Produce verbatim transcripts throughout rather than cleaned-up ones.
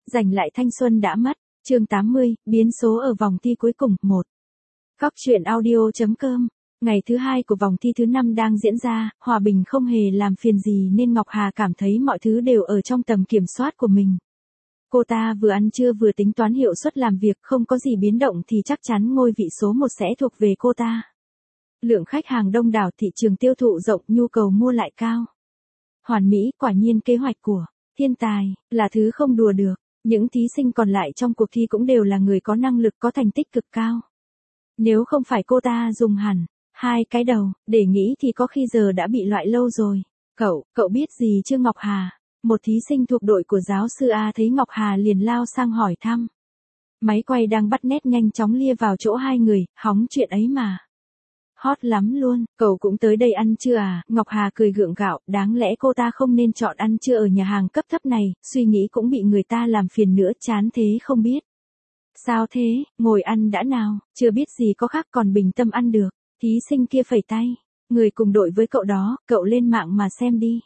Giành lại thanh xuân đã mất. Chương tám mươi, biến số ở vòng thi cuối cùng, một. Góc truyện audio chấm com. Ngày thứ hai của vòng thi thứ năm đang diễn ra, Hòa Bình không hề làm phiền gì nên Ngọc Hà cảm thấy mọi thứ đều ở trong tầm kiểm soát của mình. Cô ta vừa ăn trưa vừa tính toán hiệu suất làm việc, không có gì biến động thì chắc chắn ngôi vị số một sẽ thuộc về cô ta. Lượng khách hàng đông đảo, thị trường tiêu thụ rộng, nhu cầu mua lại cao. Hoàn mỹ, quả nhiên kế hoạch của thiên tài là thứ không đùa được. Những thí sinh còn lại trong cuộc thi cũng đều là người có năng lực, có thành tích cực cao. Nếu không phải cô ta dùng hẳn hai cái đầu để nghĩ thì có khi giờ đã bị loại lâu rồi. Cậu, cậu biết gì chưa Ngọc Hà? Một thí sinh thuộc đội của giáo sư A thấy Ngọc Hà liền lao sang hỏi thăm. Máy quay đang bắt nét nhanh chóng lia vào chỗ hai người, hóng chuyện ấy mà. Hot lắm luôn, cậu cũng tới đây ăn trưa à? Ngọc Hà cười gượng gạo, đáng lẽ cô ta không nên chọn ăn trưa ở nhà hàng cấp thấp này, suy nghĩ cũng bị người ta làm phiền nữa, chán thế không biết. Sao thế, ngồi ăn đã nào, chưa biết gì có khác còn bình tâm ăn được. Thí sinh kia phẩy tay, người cùng đội với cậu đó, cậu lên mạng mà xem đi.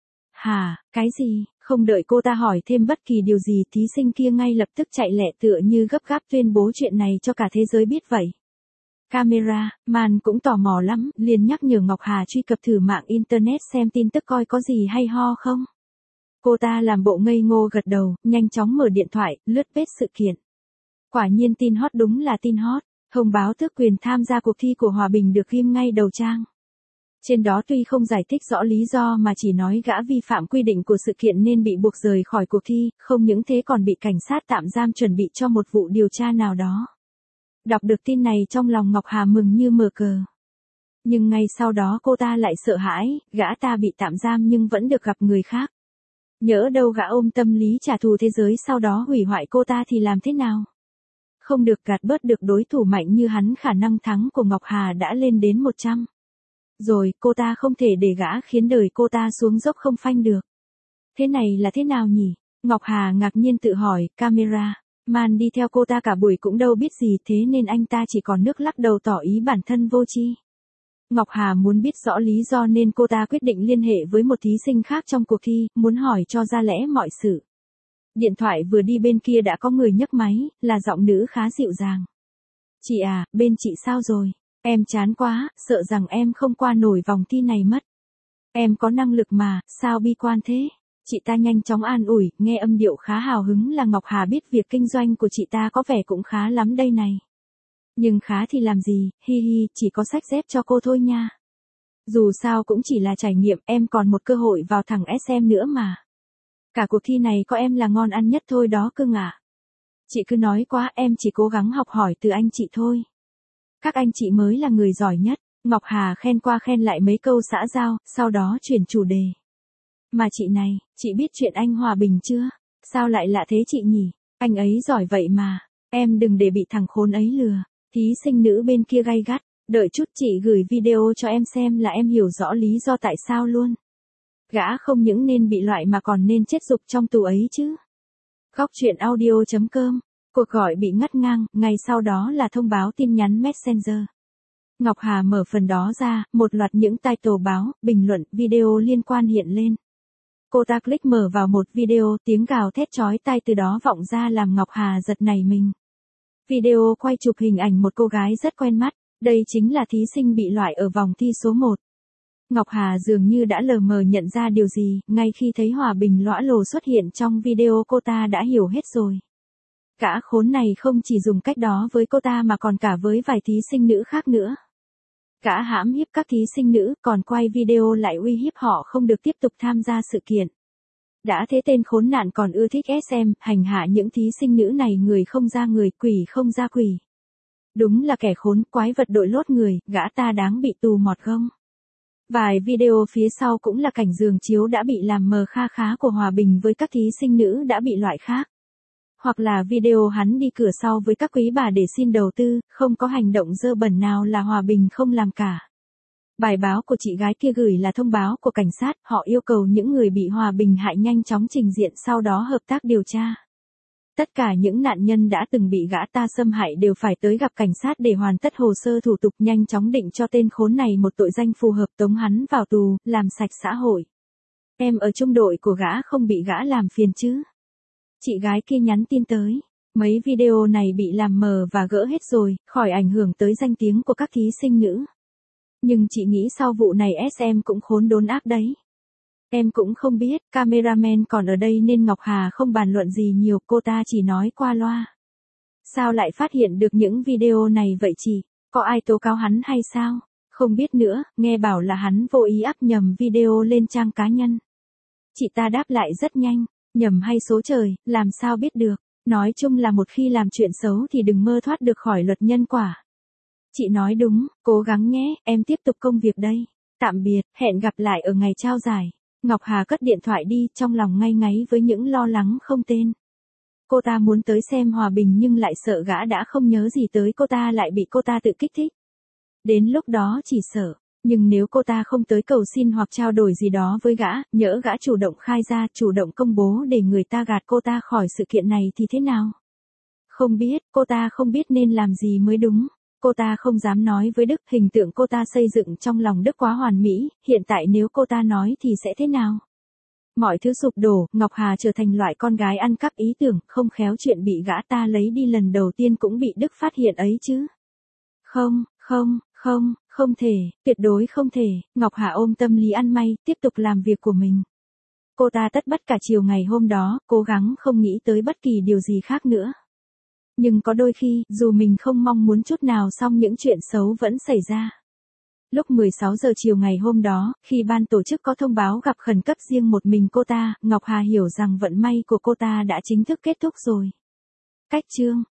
Hả, cái gì? Không đợi cô ta hỏi thêm bất kỳ điều gì, thí sinh kia ngay lập tức chạy lẹ tựa như gấp gáp tuyên bố chuyện này cho cả thế giới biết vậy. Camera, man cũng tò mò lắm, liền nhắc nhở Ngọc Hà truy cập thử mạng internet xem tin tức coi có gì hay ho không. Cô ta làm bộ ngây ngô gật đầu, nhanh chóng mở điện thoại, lướt page sự kiện. Quả nhiên tin hot đúng là tin hot, thông báo tước quyền tham gia cuộc thi của Hòa Bình được ghim ngay đầu trang. Trên đó tuy không giải thích rõ lý do mà chỉ nói gã vi phạm quy định của sự kiện nên bị buộc rời khỏi cuộc thi, không những thế còn bị cảnh sát tạm giam chuẩn bị cho một vụ điều tra nào đó. Đọc được tin này trong lòng Ngọc Hà mừng như mở cờ. Nhưng ngay sau đó cô ta lại sợ hãi, gã ta bị tạm giam nhưng vẫn được gặp người khác. Nhỡ đâu gã ôm tâm lý trả thù thế giới sau đó hủy hoại cô ta thì làm thế nào? Không được gạt bớt được đối thủ mạnh như hắn, khả năng thắng của Ngọc Hà đã lên đến một trăm. Rồi, cô ta không thể để gã khiến đời cô ta xuống dốc không phanh được. Thế này là thế nào nhỉ? Ngọc Hà ngạc nhiên tự hỏi, camera. Man đi theo cô ta cả buổi cũng đâu biết gì, thế nên anh ta chỉ còn nước lắc đầu tỏ ý bản thân vô tri. Ngọc Hà muốn biết rõ lý do nên cô ta quyết định liên hệ với một thí sinh khác trong cuộc thi, muốn hỏi cho ra lẽ mọi sự. Điện thoại vừa đi bên kia đã có người nhấc máy, là giọng nữ khá dịu dàng. Chị à, bên chị sao rồi? Em chán quá, sợ rằng em không qua nổi vòng thi này mất. Em có năng lực mà, sao bi quan thế? Chị ta nhanh chóng an ủi, nghe âm điệu khá hào hứng là Ngọc Hà biết việc kinh doanh của chị ta có vẻ cũng khá lắm đây này. Nhưng khá thì làm gì, hi hi, chỉ có xách dép cho cô thôi nha. Dù sao cũng chỉ là trải nghiệm, em còn một cơ hội vào thẳng ét em nữa mà. Cả cuộc thi này có em là ngon ăn nhất thôi đó cưng ạ. Chị cứ nói quá, em chỉ cố gắng học hỏi từ anh chị thôi. Các anh chị mới là người giỏi nhất. Ngọc Hà khen qua khen lại mấy câu xã giao, sau đó chuyển chủ đề. Mà chị này, chị biết chuyện anh Hòa Bình chưa? Sao lại lạ thế chị nhỉ? Anh ấy giỏi vậy mà. Em đừng để bị thằng khốn ấy lừa. Thí sinh nữ bên kia gay gắt. Đợi chút chị gửi video cho em xem là em hiểu rõ lý do tại sao luôn. Gã không những nên bị loại mà còn nên chết dục trong tù ấy chứ. Góc truyện audio chấm com. Cuộc gọi bị ngắt ngang, ngay sau đó là thông báo tin nhắn Messenger. Ngọc Hà mở phần đó ra, một loạt những title báo, bình luận, video liên quan hiện lên. Cô ta click mở vào một video, tiếng gào thét chói tai từ đó vọng ra làm Ngọc Hà giật nảy mình. Video quay chụp hình ảnh một cô gái rất quen mắt, đây chính là thí sinh bị loại ở vòng thi số một. Ngọc Hà dường như đã lờ mờ nhận ra điều gì, ngay khi thấy Hòa Bình lõa lồ xuất hiện trong video cô ta đã hiểu hết rồi. Gã khốn này không chỉ dùng cách đó với cô ta mà còn cả với vài thí sinh nữ khác nữa. Gã hãm hiếp các thí sinh nữ, còn quay video lại uy hiếp họ không được tiếp tục tham gia sự kiện. Đã thế tên khốn nạn còn ưa thích ét em, hành hạ những thí sinh nữ này người không ra người, quỷ không ra quỷ. Đúng là kẻ khốn, quái vật đội lốt người, gã ta đáng bị tù mọt gông. Vài video phía sau cũng là cảnh giường chiếu đã bị làm mờ kha khá của Hòa Bình với các thí sinh nữ đã bị loại khác. Hoặc là video hắn đi cửa sau với các quý bà để xin đầu tư, không có hành động dơ bẩn nào là Hòa Bình không làm cả. Bài báo của chị gái kia gửi là thông báo của cảnh sát, họ yêu cầu những người bị Hòa Bình hại nhanh chóng trình diện sau đó hợp tác điều tra. Tất cả những nạn nhân đã từng bị gã ta xâm hại đều phải tới gặp cảnh sát để hoàn tất hồ sơ thủ tục nhanh chóng định cho tên khốn này một tội danh phù hợp tống hắn vào tù, làm sạch xã hội. Em ở trung đội của gã không bị gã làm phiền chứ? Chị gái kia nhắn tin tới. Mấy video này bị làm mờ và gỡ hết rồi, khỏi ảnh hưởng tới danh tiếng của các thí sinh nữ. Nhưng chị nghĩ sau vụ này ét em cũng khốn đốn ác đấy. Em cũng không biết, cameraman còn ở đây nên Ngọc Hà không bàn luận gì nhiều, cô ta chỉ nói qua loa. Sao lại phát hiện được những video này vậy chị? Có ai tố cáo hắn hay sao? Không biết nữa, nghe bảo là hắn vô ý up nhầm video lên trang cá nhân. Chị ta đáp lại rất nhanh, nhầm hay số trời, làm sao biết được. Nói chung là một khi làm chuyện xấu thì đừng mơ thoát được khỏi luật nhân quả. Chị nói đúng, cố gắng nhé, em tiếp tục công việc đây. Tạm biệt, hẹn gặp lại ở ngày trao giải. Ngọc Hà cất điện thoại đi, trong lòng ngay ngáy với những lo lắng không tên. Cô ta muốn tới xem hòa bình nhưng lại sợ gã đã không nhớ gì tới cô ta lại bị cô ta tự kích thích. Đến lúc đó chỉ sợ, nhưng nếu cô ta không tới cầu xin hoặc trao đổi gì đó với gã, nhỡ gã chủ động khai ra, chủ động công bố để người ta gạt cô ta khỏi sự kiện này thì thế nào? Không biết, cô ta không biết nên làm gì mới đúng. Cô ta không dám nói với Đức, hình tượng cô ta xây dựng trong lòng Đức quá hoàn mỹ, hiện tại nếu cô ta nói thì sẽ thế nào? Mọi thứ sụp đổ, Ngọc Hà trở thành loại con gái ăn cắp ý tưởng, không khéo chuyện bị gã ta lấy đi lần đầu tiên cũng bị Đức phát hiện ấy chứ. Không, không, không, không thể, tuyệt đối không thể, Ngọc Hà ôm tâm lý ăn may, tiếp tục làm việc của mình. Cô ta tất bất cả chiều ngày hôm đó, cố gắng không nghĩ tới bất kỳ điều gì khác nữa. Nhưng có đôi khi, dù mình không mong muốn chút nào song những chuyện xấu vẫn xảy ra. Lúc mười sáu giờ chiều ngày hôm đó, khi ban tổ chức có thông báo gặp khẩn cấp riêng một mình cô ta, Ngọc Hà hiểu rằng vận may của cô ta đã chính thức kết thúc rồi. Cách chương